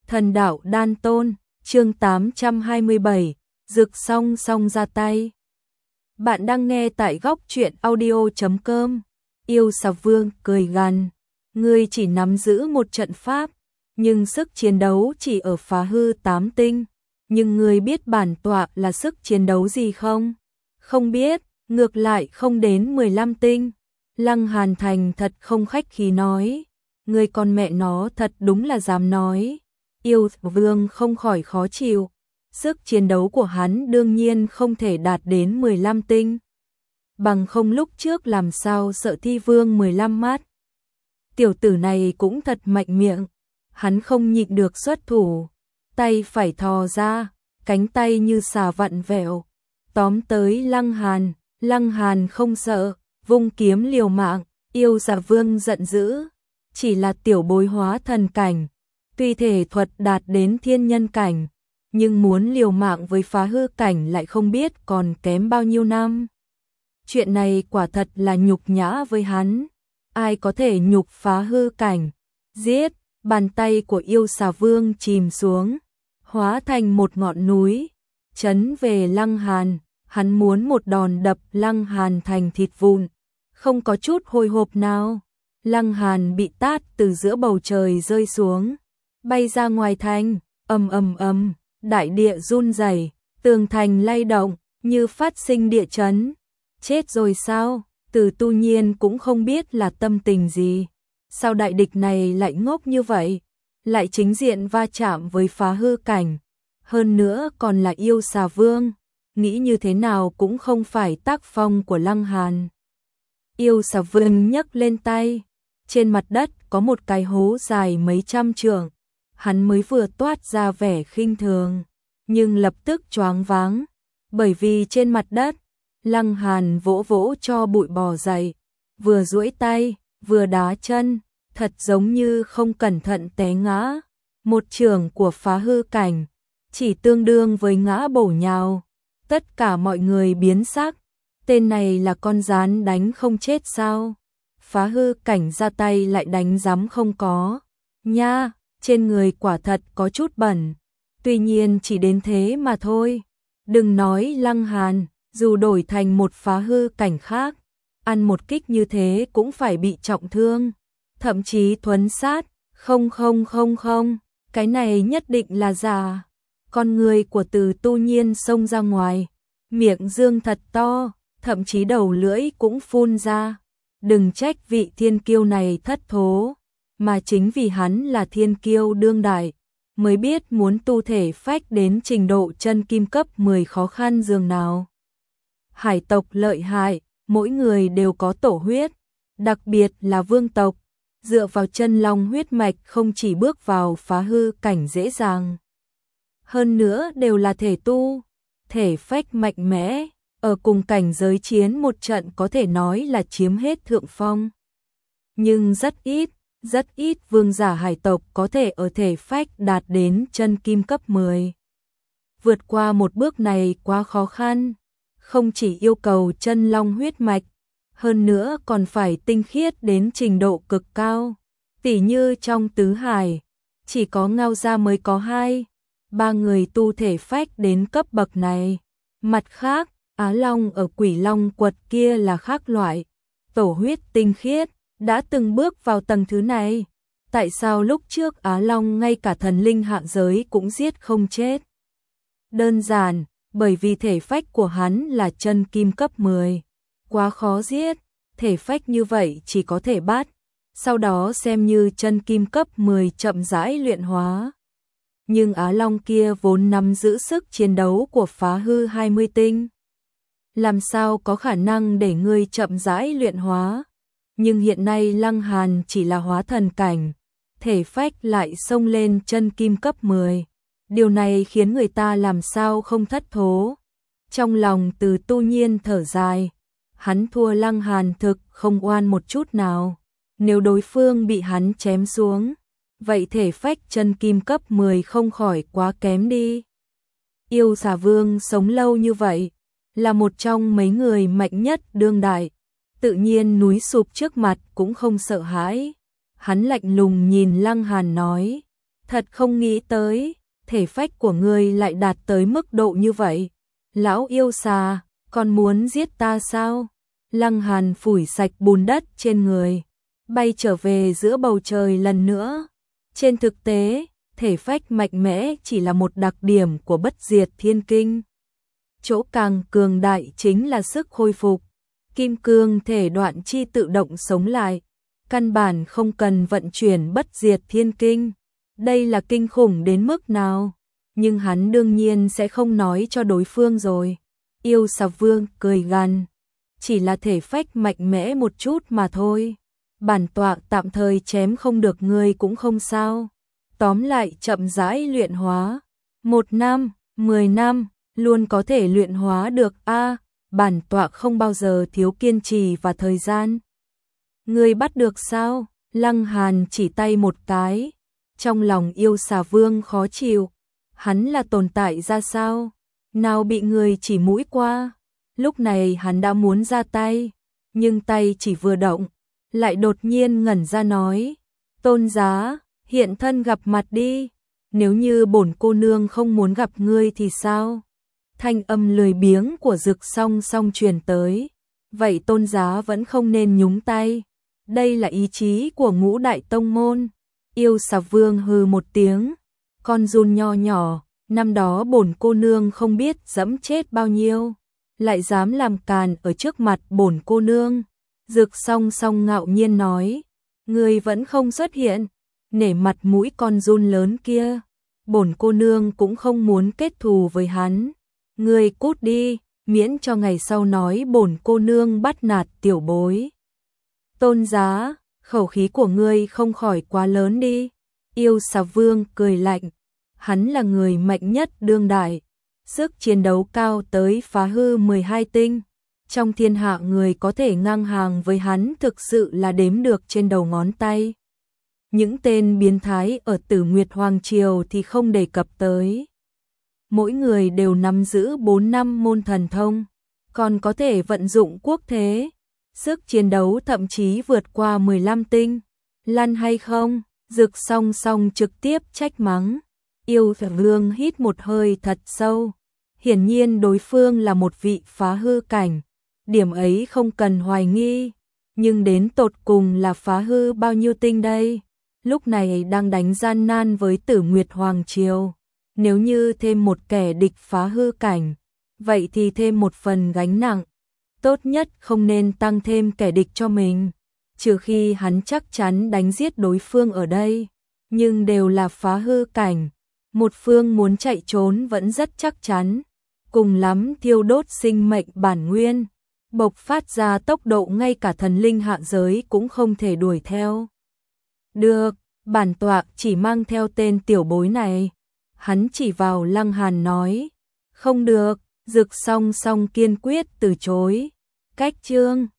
Thần đạo đan tôn, chương 827, rực song song ra tay. Bạn đang nghe tại góc truyện audio.com. Yêu Xà Vương cười gằn, ngươi chỉ nắm giữ một trận pháp, nhưng sức chiến đấu chỉ ở phá hư 8 tinh. Nhưng ngươi biết bản tọa là sức chiến đấu gì không? Không biết, ngược lại không đến 15 tinh. Lăng Hàn Thành thật không khách khí nói, ngươi con mẹ nó thật đúng là dám nói. Yêu Vương không khỏi khó chịu, sức chiến đấu của hắn đương nhiên không thể đạt đến 15 tinh. Bằng không lúc trước làm sao sợ Thi Vương 15 mắt. Tiểu tử này cũng thật mạnh miệng, hắn không nhịn được xuất thủ, tay phải thò ra, cánh tay như xà vặn vẹo, tóm tới Lăng Hàn không sợ, vung kiếm liều mạng. Yêu Xà Vương giận dữ, chỉ là tiểu bối hóa thần cảnh, tuy thể thuật đạt đến thiên nhân cảnh, nhưng muốn liều mạng với phá hư cảnh lại không biết còn kém bao nhiêu năm. Chuyện này quả thật là nhục nhã với hắn, ai có thể nhục phá hư cảnh. Giết, bàn tay của Yêu Xà Vương chìm xuống, hóa thành một ngọn núi, chấn về Lăng Hàn, hắn muốn một đòn đập Lăng Hàn thành thịt vụn, không có chút hồi hộp nào. Lăng Hàn bị tát từ giữa bầu trời rơi xuống, bay ra ngoài thành, ầm ầm ầm, đại địa run rẩy, tường thành lay động, như phát sinh địa chấn. Chết rồi sao? Từ Tu Nhiên cũng không biết là tâm tình gì. Sao đại địch này lại ngốc như vậy? Lại chính diện va chạm với phá hư cảnh. Hơn nữa còn là Yêu Xà Vương. Nghĩ như thế nào cũng không phải tác phong của Lăng Hàn. Yêu Xà Vương nhấc lên tay. Trên mặt đất có một cái hố dài mấy trăm trượng. Hắn mới vừa toát ra vẻ khinh thường, nhưng lập tức choáng váng, bởi vì trên mặt đất, Lăng Hàn vỗ vỗ cho bụi bò dậy, vừa duỗi tay, vừa đá chân, thật giống như không cẩn thận té ngã. Một chưởng của phá hư cảnh, chỉ tương đương với ngã bổ nhào. Tất cả mọi người biến sắc, tên này là con gián đánh không chết sao? Phá hư cảnh ra tay lại đánh dám không có. Nha, trên người quả thật có chút bẩn, tuy nhiên chỉ đến thế mà thôi. Đừng nói Lăng Hàn, dù đổi thành một phá hư cảnh khác, ăn một kích như thế cũng phải bị trọng thương, thậm chí thuấn sát. Không, cái này nhất định là giả. Con người của Từ Tu Nhiên xông ra ngoài, miệng dương thật to, thậm chí đầu lưỡi cũng phun ra. Đừng trách vị thiên kiêu này thất thố, mà chính vì hắn là thiên kiêu đương đại, mới biết muốn tu thể phách đến trình độ chân kim cấp 10 khó khăn dường nào. Hải tộc lợi hại, mỗi người đều có tổ huyết, đặc biệt là vương tộc, dựa vào chân long huyết mạch không chỉ bước vào phá hư cảnh dễ dàng. Hơn nữa đều là thể tu, thể phách mạnh mẽ, ở cùng cảnh giới chiến một trận có thể nói là chiếm hết thượng phong. Nhưng rất ít vương giả hải tộc có thể ở thể phách đạt đến chân kim cấp 10. Vượt qua một bước này quá khó khăn, không chỉ yêu cầu chân long huyết mạch, hơn nữa còn phải tinh khiết đến trình độ cực cao. Tỉ như trong tứ hải, chỉ có Ngao Gia mới có 2-3 người tu thể phách đến cấp bậc này. Mặt khác, Á Long ở Quỷ Long quật kia là khác loại, tổ huyết tinh khiết, đã từng bước vào tầng thứ này. Tại sao lúc trước Á Long ngay cả thần linh hạ giới cũng giết không chết? Đơn giản, bởi vì thể phách của hắn là chân kim cấp 10. Quá khó giết, thể phách như vậy chỉ có thể bắt, sau đó xem như chân kim cấp 10 chậm rãi luyện hóa. Nhưng Á Long kia vốn nắm giữ sức chiến đấu của phá hư 20 tinh. Làm sao có khả năng để ngươi chậm rãi luyện hóa? Nhưng hiện nay Lăng Hàn chỉ là hóa thần cảnh, thể phách lại xông lên chân kim cấp 10. Điều này khiến người ta làm sao không thất thố. Trong lòng Từ Tu Nhiên thở dài, hắn thua Lăng Hàn thực không oan một chút nào. Nếu đối phương bị hắn chém xuống, vậy thể phách chân kim cấp 10 không khỏi quá kém đi. Yêu Xà Vương sống lâu như vậy, là một trong mấy người mạnh nhất đương đại, tự nhiên núi sụp trước mặt cũng không sợ hãi. Hắn lạnh lùng nhìn Lăng Hàn nói, Thật không nghĩ tới, thể phách của ngươi lại đạt tới mức độ như vậy. Lão yêu xà, còn muốn giết ta sao? Lăng Hàn phủi sạch bùn đất trên người, bay trở về giữa bầu trời lần nữa. Trên thực tế, thể phách mạnh mẽ chỉ là một đặc điểm của bất diệt thiên kinh. Chỗ càng cường đại chính là sức hồi phục. Kim cương thể đoạn chi tự động sống lại, căn bản không cần vận chuyển bất diệt thiên kinh. Đây là kinh khủng đến mức nào? Nhưng hắn đương nhiên sẽ không nói cho đối phương rồi. Yêu Xà Vương cười gằn, chỉ là thể phách mạnh mẽ một chút mà thôi. Bản tọa tạm thời chém không được ngươi cũng không sao. Tóm lại chậm rãi luyện hóa. 1 năm, 10 năm, luôn có thể luyện hóa được a. Bản tọa không bao giờ thiếu kiên trì và thời gian. Ngươi bắt được sao? Lăng Hàn chỉ tay một cái. Trong lòng Yêu Xà Vương khó chịu. Hắn là tồn tại ra sao? Nào bị người chỉ mũi qua. Lúc này hắn đã muốn ra tay, nhưng tay chỉ vừa động, lại đột nhiên ngẩn ra nói, Tôn giá, hiện thân gặp mặt đi, nếu như bổn cô nương không muốn gặp ngươi thì sao? Thanh âm lười biếng của Dực Song Song truyền tới, vậy Tôn giá vẫn không nên nhúng tay, đây là ý chí của Ngũ Đại Tông Môn. Yêu Xà Vương hừ một tiếng, con giun nho nhỏ, năm đó bổn cô nương không biết dẫm chết bao nhiêu, lại dám làm càn ở trước mặt bổn cô nương. Dực Song Song ngạo nhiên nói, ngươi vẫn không xuất hiện, nể mặt mũi con giun lớn kia, bổn cô nương cũng không muốn kết thù với hắn. Ngươi cút đi, miễn cho ngày sau nói bổn cô nương bắt nạt tiểu bối. Tôn giá, khẩu khí của ngươi không khỏi quá lớn đi. Yêu Xà Vương cười lạnh, hắn là người mạnh nhất đương đại, sức chiến đấu cao tới phá hư 12 tinh. Trong thiên hạ người có thể ngang hàng với hắn thực sự là đếm được trên đầu ngón tay. Những tên biến thái ở Tử Nguyệt Hoàng Triều thì không đề cập tới. Mỗi người đều nắm giữ 4 năm môn thần thông, còn có thể vận dụng quốc thế. Sức chiến đấu thậm chí vượt qua 15 tinh. Lăn hay không? Dực Song Song trực tiếp trách mắng. Yêu Xà Vương hít một hơi thật sâu. Hiển nhiên đối phương là một vị phá hư cảnh. Điểm ấy không cần hoài nghi. Nhưng đến tột cùng là phá hư bao nhiêu tinh đây? Lúc này đang đánh gian nan với Tử Nguyệt Hoàng Triều. Nếu như thêm một kẻ địch phá hư cảnh, vậy thì thêm một phần gánh nặng. Tốt nhất không nên tăng thêm kẻ địch cho mình, trừ khi hắn chắc chắn đánh giết đối phương ở đây. Nhưng đều là phá hư cảnh, một phương muốn chạy trốn vẫn rất chắc chắn. Cùng lắm thiêu đốt sinh mệnh bản nguyên, bộc phát ra tốc độ ngay cả thần linh hạ giới cũng không thể đuổi theo. Được, bản tọa chỉ mang theo tên tiểu bối này. Hắn chỉ vào Lăng Hàn nói. Không được, Dực Song Song kiên quyết từ chối. Cách chương